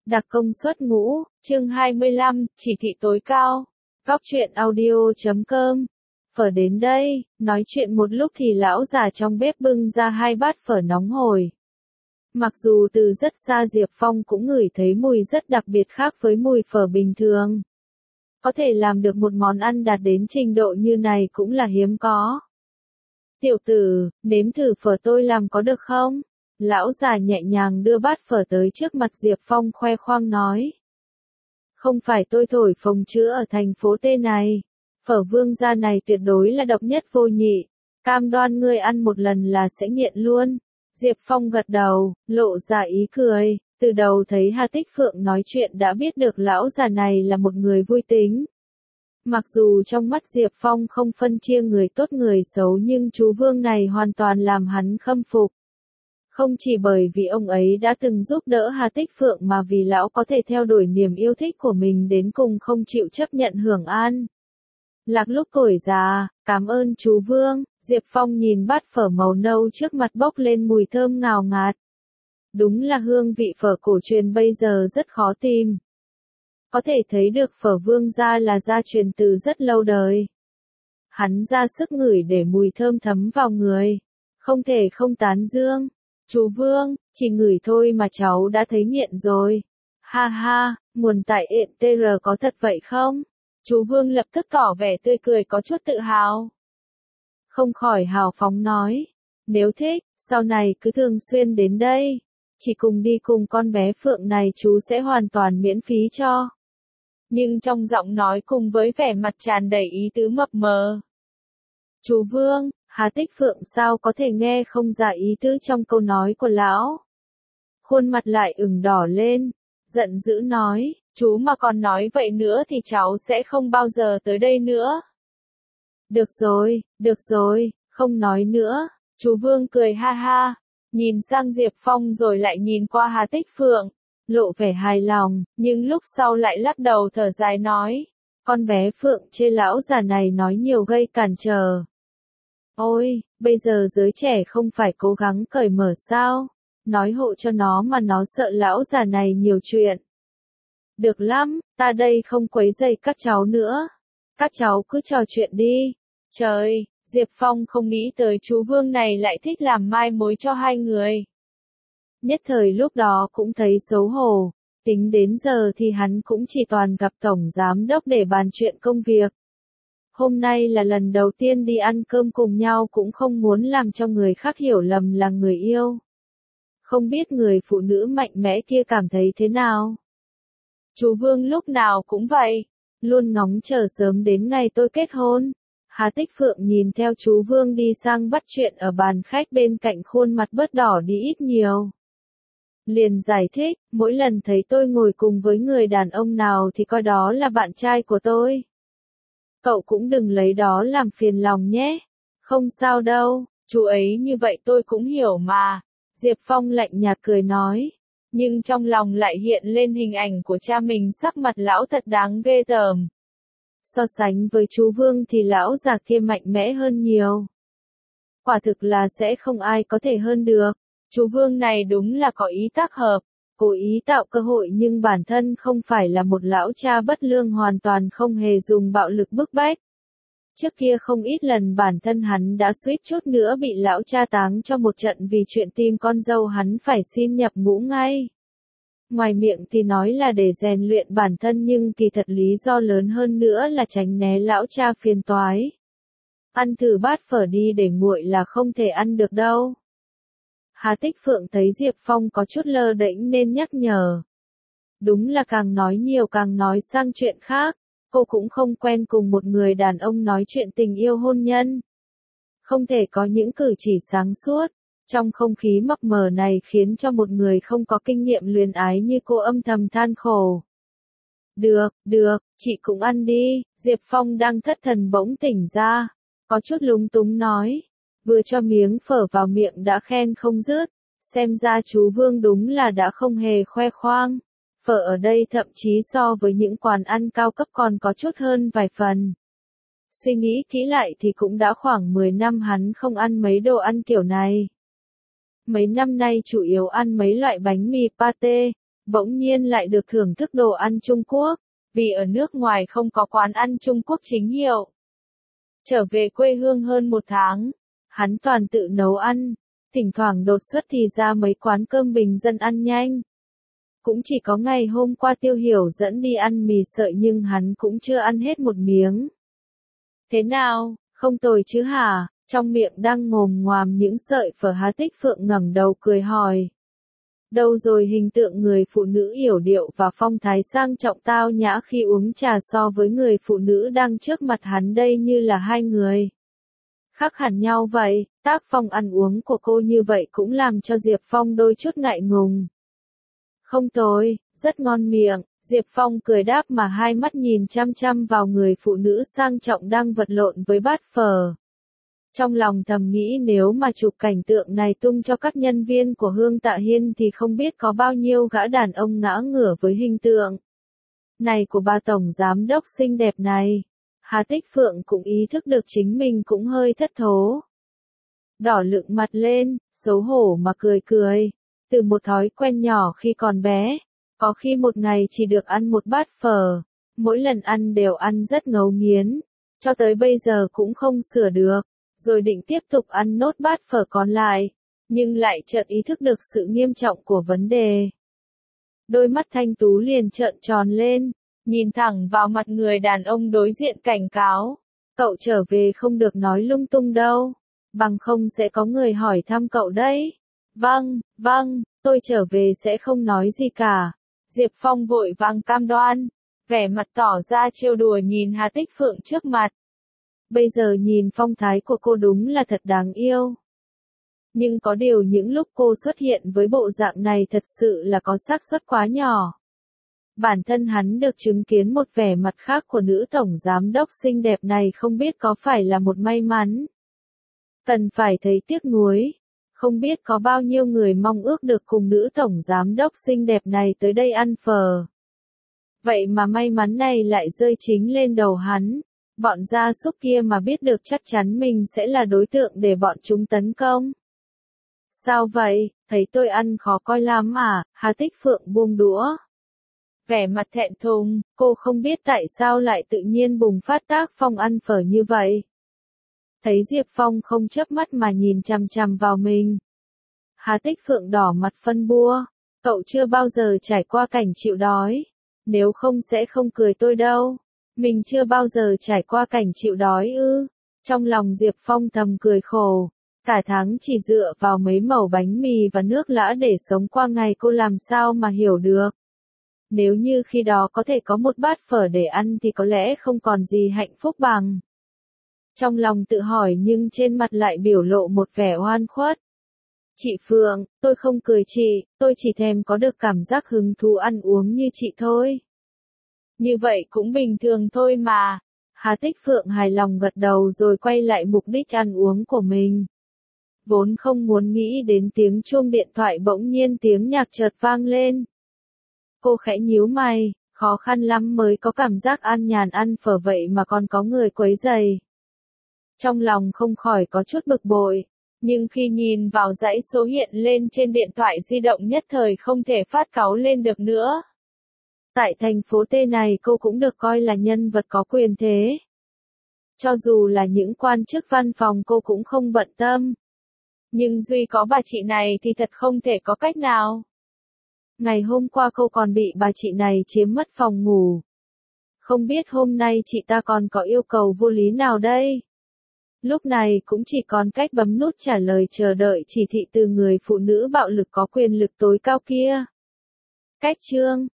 Đặc công suất ngũ, chương 25, chỉ thị tối cao. Góc truyện audio.com. Phở đến đây, nói chuyện một lúc thì lão già trong bếp bưng ra 2 bát phở nóng hổi. Mặc dù từ rất xa Diệp Phong cũng ngửi thấy mùi rất đặc biệt khác với mùi phở bình thường. Có thể làm được một món ăn đạt đến trình độ như này cũng là hiếm có. Tiểu tử, nếm thử phở tôi làm có được không? Lão già nhẹ nhàng đưa bát phở tới trước mặt Diệp Phong khoe khoang nói. Không phải tôi thổi phồng chữa ở thành phố T này. Phở Vương gia này tuyệt đối là độc nhất vô nhị. Cam đoan ngươi ăn một lần là sẽ nghiện luôn. Diệp Phong gật đầu, lộ ra ý cười. Từ đầu thấy Hà Tích Phượng nói chuyện đã biết được lão già này là một người vui tính. Mặc dù trong mắt Diệp Phong không phân chia người tốt người xấu nhưng chú Vương này hoàn toàn làm hắn khâm phục. Không chỉ bởi vì ông ấy đã từng giúp đỡ Hà Tích Phượng mà vì lão có thể theo đuổi niềm yêu thích của mình đến cùng không chịu chấp nhận hưởng an. Lạc lúc tuổi già, cảm ơn chú Vương. Diệp Phong nhìn bát phở màu nâu trước mặt bốc lên mùi thơm ngào ngạt. Đúng là hương vị phở cổ truyền bây giờ rất khó tìm. Có thể thấy được phở Vương gia là gia truyền từ rất lâu đời. Hắn ra sức ngửi để mùi thơm thấm vào người. Không thể không tán dương. Chú Vương, chỉ ngửi thôi mà cháu đã thấy nghiện rồi. Ha ha, nguồn tại ện TR có thật vậy không? Chú Vương lập tức tỏ vẻ tươi cười có chút tự hào. Không khỏi hào phóng nói. Nếu thích, sau này cứ thường xuyên đến đây. Chỉ cùng đi cùng con bé Phượng này chú sẽ hoàn toàn miễn phí cho. Nhưng trong giọng nói cùng với vẻ mặt tràn đầy ý tứ mập mờ. Chú Vương, Hà Tích Phượng sao có thể nghe không ra ý tứ trong câu nói của lão. Khuôn mặt lại ửng đỏ lên, giận dữ nói, chú mà còn nói vậy nữa thì cháu sẽ không bao giờ tới đây nữa. Được rồi, không nói nữa. Chú Vương cười ha ha, nhìn sang Diệp Phong rồi lại nhìn qua Hà Tích Phượng, lộ vẻ hài lòng, nhưng lúc sau lại lắc đầu thở dài nói, con bé Phượng chê lão già này nói nhiều gây cản trở. Ôi, bây giờ giới trẻ không phải cố gắng cởi mở sao? Nói hộ cho nó mà nó sợ lão già này nhiều chuyện. Được lắm, ta đây không quấy rầy các cháu nữa. Các cháu cứ trò chuyện đi. Trời, Diệp Phong không nghĩ tới chú Vương này lại thích làm mai mối cho hai người. Nhất thời lúc đó cũng thấy xấu hổ. Tính đến giờ thì hắn cũng chỉ toàn gặp tổng giám đốc để bàn chuyện công việc. Hôm nay là lần đầu tiên đi ăn cơm cùng nhau cũng không muốn làm cho người khác hiểu lầm là người yêu. Không biết người phụ nữ mạnh mẽ kia cảm thấy thế nào? Chú Vương lúc nào cũng vậy, luôn ngóng chờ sớm đến ngày tôi kết hôn. Hà Tích Phượng nhìn theo chú Vương đi sang bắt chuyện ở bàn khách bên cạnh khuôn mặt bớt đỏ đi ít nhiều. Liền giải thích, mỗi lần thấy tôi ngồi cùng với người đàn ông nào thì coi đó là bạn trai của tôi. Cậu cũng đừng lấy đó làm phiền lòng nhé. Không sao đâu, chú ấy như vậy tôi cũng hiểu mà. Diệp Phong lạnh nhạt cười nói. Nhưng trong lòng lại hiện lên hình ảnh của cha mình sắc mặt lão thật đáng ghê tởm. So sánh với chú Vương thì lão già kia mạnh mẽ hơn nhiều. Quả thực là sẽ không ai có thể hơn được. Chú Vương này đúng là có ý tác hợp. Cố ý tạo cơ hội nhưng bản thân không phải là một lão cha bất lương hoàn toàn không hề dùng bạo lực bức bách. Trước kia không ít lần bản thân hắn đã suýt chút nữa bị lão cha táng cho một trận vì chuyện tìm con dâu hắn phải xin nhập ngũ ngay. Ngoài miệng thì nói là để rèn luyện bản thân nhưng kỳ thật lý do lớn hơn nữa là tránh né lão cha phiền toái. Ăn thử bát phở đi để nguội là không thể ăn được đâu. Hà Tích Phượng thấy Diệp Phong có chút lơ đễnh nên nhắc nhở. Đúng là càng nói nhiều càng nói sang chuyện khác, cô cũng không quen cùng một người đàn ông nói chuyện tình yêu hôn nhân. Không thể có những cử chỉ sáng suốt, trong không khí mập mờ này khiến cho một người không có kinh nghiệm luyến ái như cô âm thầm than khổ. Được, chị cũng ăn đi. Diệp Phong đang thất thần bỗng tỉnh ra, có chút lúng túng nói. Vừa cho miếng phở vào miệng đã khen không dứt, xem ra chú Vương đúng là đã không hề khoe khoang. Phở ở đây thậm chí so với những quán ăn cao cấp còn có chút hơn vài phần. Suy nghĩ kỹ lại thì cũng đã khoảng 10 năm hắn không ăn mấy đồ ăn kiểu này. Mấy năm nay chủ yếu ăn mấy loại bánh mì pate, bỗng nhiên lại được thưởng thức đồ ăn Trung Quốc, vì ở nước ngoài không có quán ăn Trung Quốc chính hiệu. Trở về quê hương hơn 1 tháng, hắn toàn tự nấu ăn, thỉnh thoảng đột xuất thì ra mấy quán cơm bình dân ăn nhanh. Cũng chỉ có ngày hôm qua Tiêu Hiểu dẫn đi ăn mì sợi nhưng hắn cũng chưa ăn hết một miếng. Thế nào, không tồi chứ hả? Trong miệng đang ngồm ngoàm những sợi phở Hà Tích Phượng ngẩng đầu cười hỏi. Đâu rồi hình tượng người phụ nữ yểu điệu và phong thái sang trọng tao nhã khi uống trà so với người phụ nữ đang trước mặt hắn đây như là hai người khác hẳn nhau vậy, tác phong ăn uống của cô như vậy cũng làm cho Diệp Phong đôi chút ngại ngùng. Không tồi, rất ngon miệng, Diệp Phong cười đáp mà hai mắt nhìn chăm chăm vào người phụ nữ sang trọng đang vật lộn với bát phở. Trong lòng thầm nghĩ nếu mà chụp cảnh tượng này tung cho các nhân viên của Hương Tạ Hiên thì không biết có bao nhiêu gã đàn ông ngã ngửa với hình tượng này của bà tổng giám đốc xinh đẹp này. Hà Tích Phượng cũng ý thức được chính mình cũng hơi thất thố. Đỏ lựng mặt lên, xấu hổ mà cười cười. Từ một thói quen nhỏ khi còn bé, có khi một ngày chỉ được ăn một bát phở, mỗi lần ăn đều ăn rất ngấu nghiến, cho tới bây giờ cũng không sửa được, rồi định tiếp tục ăn nốt bát phở còn lại, nhưng lại chợt ý thức được sự nghiêm trọng của vấn đề. Đôi mắt thanh tú liền trợn tròn lên, nhìn thẳng vào mặt người đàn ông đối diện cảnh cáo, cậu trở về không được nói lung tung đâu, bằng không sẽ có người hỏi thăm cậu đấy. Vâng, tôi trở về sẽ không nói gì cả. Diệp Phong vội vàng cam đoan, vẻ mặt tỏ ra trêu đùa nhìn Hà Tích Phượng trước mặt. Bây giờ nhìn phong thái của cô đúng là thật đáng yêu. Nhưng có điều những lúc cô xuất hiện với bộ dạng này thật sự là có xác suất quá nhỏ. Bản thân hắn được chứng kiến một vẻ mặt khác của nữ tổng giám đốc xinh đẹp này không biết có phải là một may mắn. Cần phải thấy tiếc nuối. Không biết có bao nhiêu người mong ước được cùng nữ tổng giám đốc xinh đẹp này tới đây ăn phở. Vậy mà may mắn này lại rơi chính lên đầu hắn. Bọn gia súc kia mà biết được chắc chắn mình sẽ là đối tượng để bọn chúng tấn công. Sao vậy, thấy tôi ăn khó coi lắm à? Hà Tích Phượng buông đũa. Vẻ mặt thẹn thùng, cô không biết tại sao lại tự nhiên bùng phát tác phong ăn phở như vậy. Thấy Diệp Phong không chớp mắt mà nhìn chằm chằm vào mình. Hà Tích Phượng đỏ mặt phân bua, cậu chưa bao giờ trải qua cảnh chịu đói, nếu không sẽ không cười tôi đâu. Mình chưa bao giờ trải qua cảnh chịu đói ư? Trong lòng Diệp Phong thầm cười khổ, cả tháng chỉ dựa vào mấy mẩu bánh mì và nước lã để sống qua ngày cô làm sao mà hiểu được. Nếu như khi đó có thể có một bát phở để ăn thì có lẽ không còn gì hạnh phúc bằng. Trong lòng tự hỏi nhưng trên mặt lại biểu lộ một vẻ oan khuất. Chị Phượng, tôi không cười chị, tôi chỉ thèm có được cảm giác hứng thú ăn uống như chị thôi. Như vậy cũng bình thường thôi mà. Hà Tích Phượng hài lòng gật đầu rồi quay lại mục đích ăn uống của mình. Vốn không muốn nghĩ đến tiếng chuông điện thoại bỗng nhiên tiếng nhạc chợt vang lên. Cô khẽ nhíu mày, khó khăn lắm mới có cảm giác an nhàn ăn phở vậy mà còn có người quấy rầy. Trong lòng không khỏi có chút bực bội, nhưng khi nhìn vào dãy số hiện lên trên điện thoại di động nhất thời không thể phát cáu lên được nữa. Tại thành phố T này cô cũng được coi là nhân vật có quyền thế. Cho dù là những quan chức văn phòng cô cũng không bận tâm. Nhưng duy có bà chị này thì thật không thể có cách nào. Ngày hôm qua cô còn bị bà chị này chiếm mất phòng ngủ. Không biết hôm nay chị ta còn có yêu cầu vô lý nào đây? Lúc này cũng chỉ còn cách bấm nút trả lời chờ đợi chỉ thị từ người phụ nữ bạo lực có quyền lực tối cao kia. Cách chương